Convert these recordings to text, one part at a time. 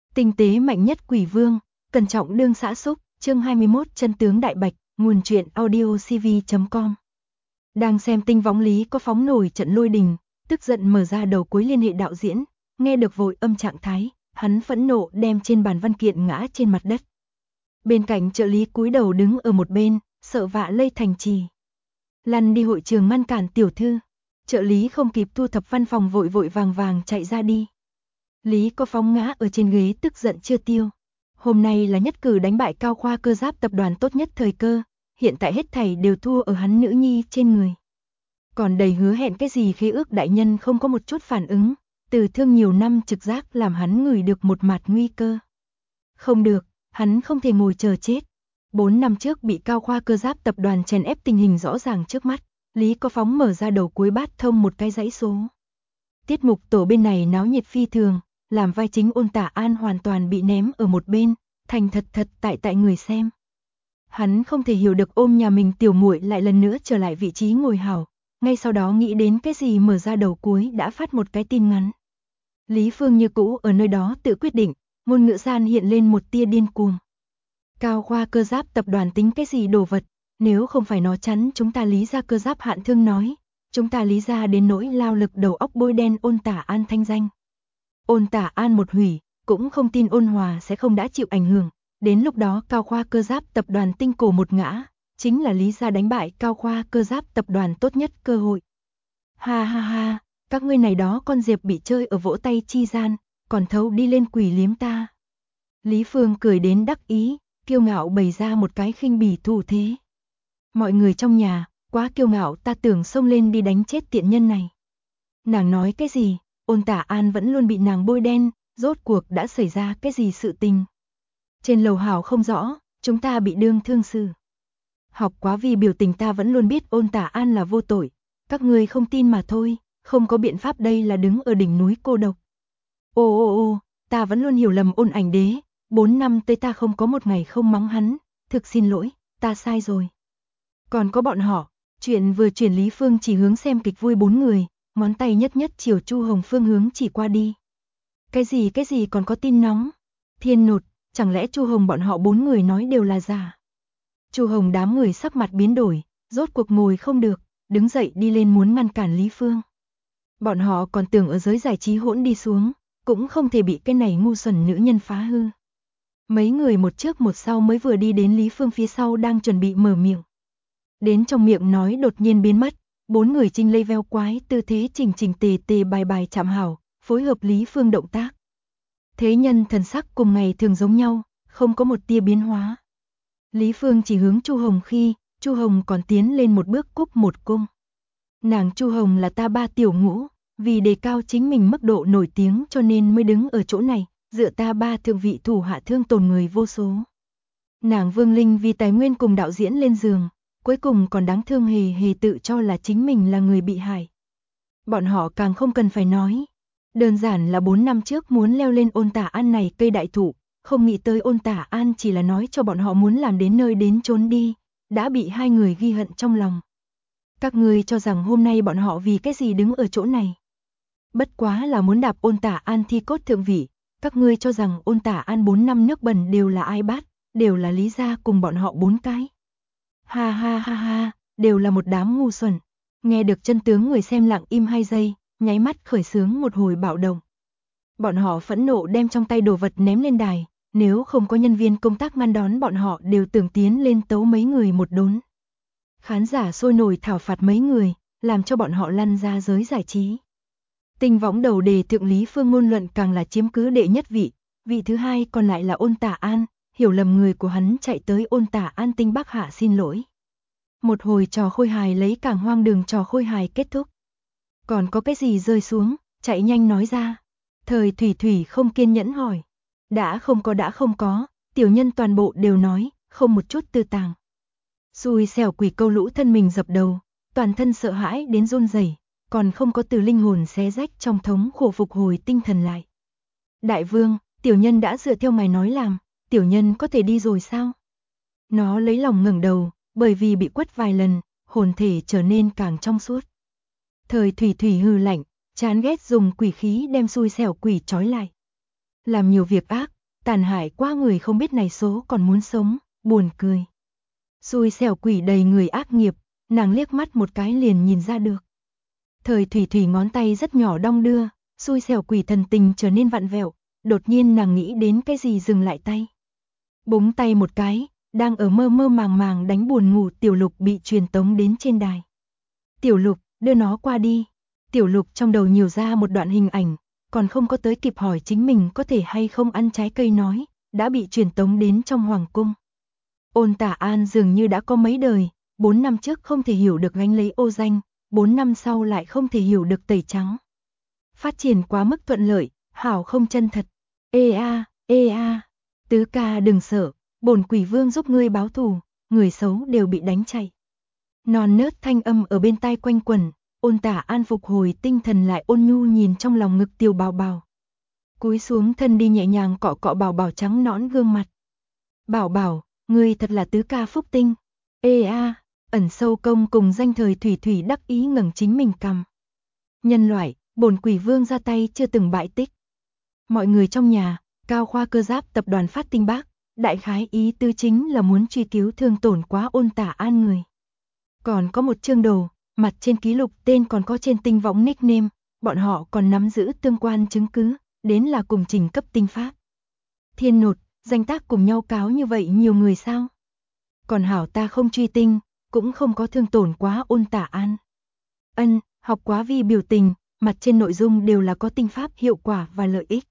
Tinh tế mạnh nhất quỷ vương, cẩn trọng đương xã xúc, chương 21 chân tướng đại bạch, nguồn truyện audiocv.com. Đang xem tinh võng Lý có phóng nổi trận lôi đình, tức giận mở ra đầu cuối liên hệ đạo diễn, nghe được vội âm trạng thái, hắn phẫn nộ đem trên bàn văn kiện ngã trên mặt đất. Bên cạnh trợ lý cúi đầu đứng ở một bên, sợ vạ lây thành trì. Lăn đi hội trường ngăn cản tiểu thư. Trợ lý không kịp thu thập văn phòng vội vội vàng vàng chạy ra đi. Lý có phóng ngã ở trên ghế tức giận chưa tiêu. Hôm nay là nhất cử đánh bại Cao Khoa Cơ Giáp tập đoàn tốt nhất thời cơ, hiện tại hết thảy đều thua ở hắn nữ nhi trên người. Còn đầy hứa hẹn cái gì khế ước đại nhân không có một chút phản ứng, từ thương nhiều năm trực giác làm hắn ngửi được một mặt nguy cơ. Không được, hắn không thể ngồi chờ chết. 4 năm trước bị Cao Khoa Cơ Giáp tập đoàn chèn ép tình hình rõ ràng trước mắt, Lý có phóng mở ra đầu cuối bát thông một cái dãy số. Tiết mục tổ bên này náo nhiệt phi thường, làm vai chính Ôn Tả An hoàn toàn bị ném ở một bên, thành thật tại người xem. Hắn không thể hiểu được ôm nhà mình tiểu muội lại lần nữa trở lại vị trí ngồi hảo, ngay sau đó nghĩ đến cái gì mở ra đầu cuối đã phát một cái tin ngắn. Lý Phương như cũ ở nơi đó tự quyết định, ngôn ngữ gian hiện lên một tia điên cuồng. Cao Khoa Cơ Giáp tập đoàn tính cái gì đồ vật, nếu không phải nó chắn chúng ta Lý gia cơ giáp hạn thương nói, chúng ta Lý gia đến nỗi lao lực đầu óc bôi đen Ôn Tả An thanh danh. Ôn Tả An một hủy, cũng không tin Ôn Hòa sẽ không đã chịu ảnh hưởng, đến lúc đó Cao Khoa Cơ Giáp tập đoàn tinh cổ một ngã, chính là Lý gia đánh bại Cao Khoa Cơ Giáp tập đoàn tốt nhất cơ hội. Ha ha ha, các ngươi này đó con diệp bị chơi ở vỗ tay chi gian, còn thấu đi lên quỷ liếm ta. Lý Phương cười đến đắc ý, kiêu ngạo bày ra một cái khinh bỉ thủ thế. Mọi người trong nhà, quá kiêu ngạo, ta tưởng xông lên đi đánh chết tiện nhân này. Nàng nói cái gì, Ôn Tả An vẫn luôn bị nàng bôi đen, rốt cuộc đã xảy ra cái gì sự tình. Trên lầu hảo không rõ, chúng ta bị đương thương sự. Học quá vì biểu tình ta vẫn luôn biết Ôn Tả An là vô tội, các ngươi không tin mà thôi, không có biện pháp, đây là đứng ở đỉnh núi cô độc. Ô, ta vẫn luôn hiểu lầm Ôn Ảnh Đế, 4 năm tới ta không có một ngày không mắng hắn, thực xin lỗi, ta sai rồi. Còn có bọn họ, chuyện vừa chuyển Lý Phương chỉ hướng xem kịch vui 4 người, ngón tay nhất chiều Chu Hồng phương hướng chỉ qua đi. Cái gì còn có tin nóng? Thiên nột, chẳng lẽ Chu Hồng bọn họ 4 người nói đều là giả? Chu Hồng đám người sắc mặt biến đổi, rốt cuộc ngồi không được, đứng dậy đi lên muốn ngăn cản Lý Phương. Bọn họ còn tưởng ở giới giải trí hỗn đi xuống, cũng không thể bị cái này ngu xuẩn nữ nhân phá hư. Mấy người một trước một sau mới vừa đi đến Lý Phương phía sau đang chuẩn bị mở miệng. Đến trong miệng nói đột nhiên biến mất, 4 người chinh lây veo quái tư thế chỉnh tề bài chạm hảo, phối hợp Lý Phương động tác. Thế nhân thần sắc cùng ngày thường giống nhau, không có một tia biến hóa. Lý Phương chỉ hướng Chu Hồng khi, Chu Hồng còn tiến lên một bước cúc một cung. Nàng Chu Hồng là ta ba tiểu ngũ, vì đề cao chính mình mức độ nổi tiếng cho nên mới đứng ở chỗ này, dựa ta ba thượng vị thủ hạ thương tổn người vô số. Nàng Vương Linh vì tài nguyên cùng đạo diễn lên giường, cuối cùng còn đáng thương hề tự cho là chính mình là người bị hại. Bọn họ càng không cần phải nói. Đơn giản là 4 năm trước muốn leo lên Ôn Tả An này cây đại thụ, không nghĩ tới Ôn Tả An chỉ là nói cho bọn họ muốn làm đến nơi đến chốn đi, đã bị hai người ghi hận trong lòng. Các ngươi cho rằng hôm nay bọn họ vì cái gì đứng ở chỗ này? Bất quá là muốn đạp Ôn Tả An thi cốt thượng vị, các ngươi cho rằng Ôn Tả An 4 năm nước bẩn đều là ai bát, đều là Lý gia cùng bọn họ 4 cái. Ha, đều là một đám ngu xuẩn. Nghe được chân tướng người xem lặng im 2 giây, nháy mắt khởi xướng một hồi bạo động. Bọn họ phẫn nộ đem trong tay đồ vật ném lên đài, nếu không có nhân viên công tác ngăn đón bọn họ đều tưởng tiến lên tấu mấy người một đốn. Khán giả sôi nổi thảo phạt mấy người, làm cho bọn họ lăn ra giới giải trí. Tinh võng đầu đề thượng Lý Phương ngôn luận càng là chiếm cứ đệ nhất vị, vị thứ hai còn lại là Ôn Tả An, hiểu lầm người của hắn chạy tới Ôn Tả An Tinh Bắc hạ xin lỗi. Một hồi trò khôi hài lấy càng hoang đường trò khôi hài kết thúc. Còn có cái gì rơi xuống, chạy nhanh nói ra. Thời Thủy không kiên nhẫn hỏi. Đã không có, tiểu nhân toàn bộ đều nói, không một chút tư tàng. Xui xẻo quỷ câu lũ thân mình dập đầu, toàn thân sợ hãi đến run rẩy, còn không có từ linh hồn xé rách trong thống khổ phục hồi tinh thần lại. Đại vương, tiểu nhân đã dựa theo ngài nói làm, tiểu nhân có thể đi rồi sao? Nó lấy lòng ngẩng đầu, bởi vì bị quất vài lần, hồn thể trở nên càng trong suốt. Thời Thủy hừ lạnh, chán ghét dùng quỷ khí đem xui xẻo quỷ trói lại. Làm nhiều việc ác, tàn hại quá, người không biết này số còn muốn sống, buồn cười. Xui xẻo quỷ đầy người ác nghiệp, nàng liếc mắt một cái liền nhìn ra được. Thời Thủy Thủy ngón tay rất nhỏ đong đưa, xui xẻo quỷ thần tình trở nên vặn vẹo, đột nhiên nàng nghĩ đến cái gì dừng lại tay. Búng tay một cái, đang ở mơ mơ màng màng đánh buồn ngủ Tiểu Lục bị truyền tống đến trên đài. Tiểu Lục, đưa nó qua đi. Tiểu Lục trong đầu nhiều ra một đoạn hình ảnh, còn không có tới kịp hỏi chính mình có thể hay không ăn trái cây nói, đã bị truyền tống đến trong hoàng cung. Ôn Tả An dường như đã có mấy đời, 4 năm trước không thể hiểu được gánh lấy ô danh, 4 năm sau lại không thể hiểu được tẩy trắng. Phát triển quá mức thuận lợi, hảo không chân thật. Ê a, tứ ca đừng sợ, bổn quỷ vương giúp ngươi báo thù, người xấu đều bị đánh chạy. Non nớt thanh âm ở bên tai quanh quẩn, Ôn Tả An phục hồi tinh thần lại ôn nhu nhìn trong lòng ngực Tiểu Bảo Bảo. Cúi xuống thân đi nhẹ nhàng cọ cọ Bảo Bảo trắng nõn gương mặt. Bảo Bảo, ngươi thật là tứ ca phúc tinh. Ê a, ẩn sâu công cùng danh Thời Thủy Thủy đắc ý ngẩng chính mình cằm. Nhân loại, bổn quỷ vương ra tay chưa từng bại tích. Mọi người trong nhà, Cao Khoa Cơ Giáp tập đoàn phát tin bác, đại khái ý tư chính là muốn truy cứu thương tổn quá Ôn Tả An người. Còn có một chương đầu, mặt trên ký lục tên còn có trên tinh võng nickname, bọn họ còn nắm giữ tương quan chứng cứ, đến là cùng trình cấp tinh pháp. Thiên nột, danh tác cùng nhau cáo như vậy nhiều người sao? Còn hảo ta không truy tinh, cũng không có thương tổn quá Ôn Tả An. Ân, học quá vi biểu tình, mặt trên nội dung đều là có tinh pháp hiệu quả và lợi ích.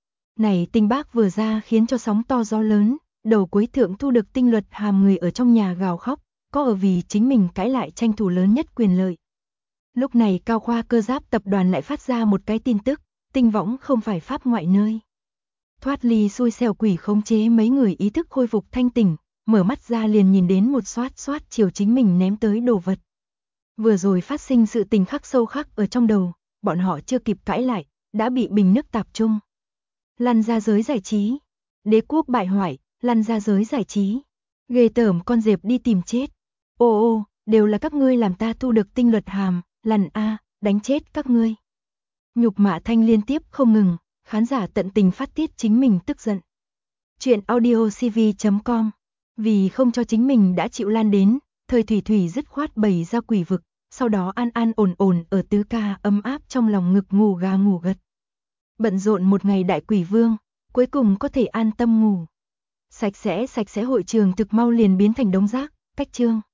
Này tinh bác vừa ra khiến cho sóng to gió lớn, đầu cuối thượng thu được tinh luật hàm người ở trong nhà gào khóc, có ở vì chính mình cãi lại tranh thủ lớn nhất quyền lợi. Lúc này Cao Khoa Cơ Giáp tập đoàn lại phát ra một cái tin tức, tinh võng không phải pháp ngoại nơi. Thoát ly xui xẻo quỷ khống chế mấy người ý thức khôi phục thanh tỉnh, mở mắt ra liền nhìn đến một xoát xoát chiều chính mình ném tới đồ vật. Vừa rồi phát sinh sự tình khắc sâu khắc ở trong đầu, bọn họ chưa kịp cãi lại, đã bị bình nước tạp trung. Lăn ra giới giải trí. Đế quốc bại hoại, lăn ra giới giải trí. Ghê tởm con dẹp đi tìm chết. Ô, đều là các ngươi làm ta thu được tinh luật hàm, lăn a, đánh chết các ngươi. Nhục mạ thanh liên tiếp không ngừng, khán giả tận tình phát tiết chính mình tức giận. Chuyện audiocv.com. Vì không cho chính mình đã chịu lan đến, Thời Thủy Thủy dứt khoát bày ra quỷ vực, sau đó an an ổn ổn ở tứ ca ấm áp trong lòng ngực ngủ gà ngủ gật. Bận rộn một ngày đại quỷ vương, cuối cùng có thể an tâm ngủ. Sạch sẽ hội trường thực mau liền biến thành đống rác, cách chương.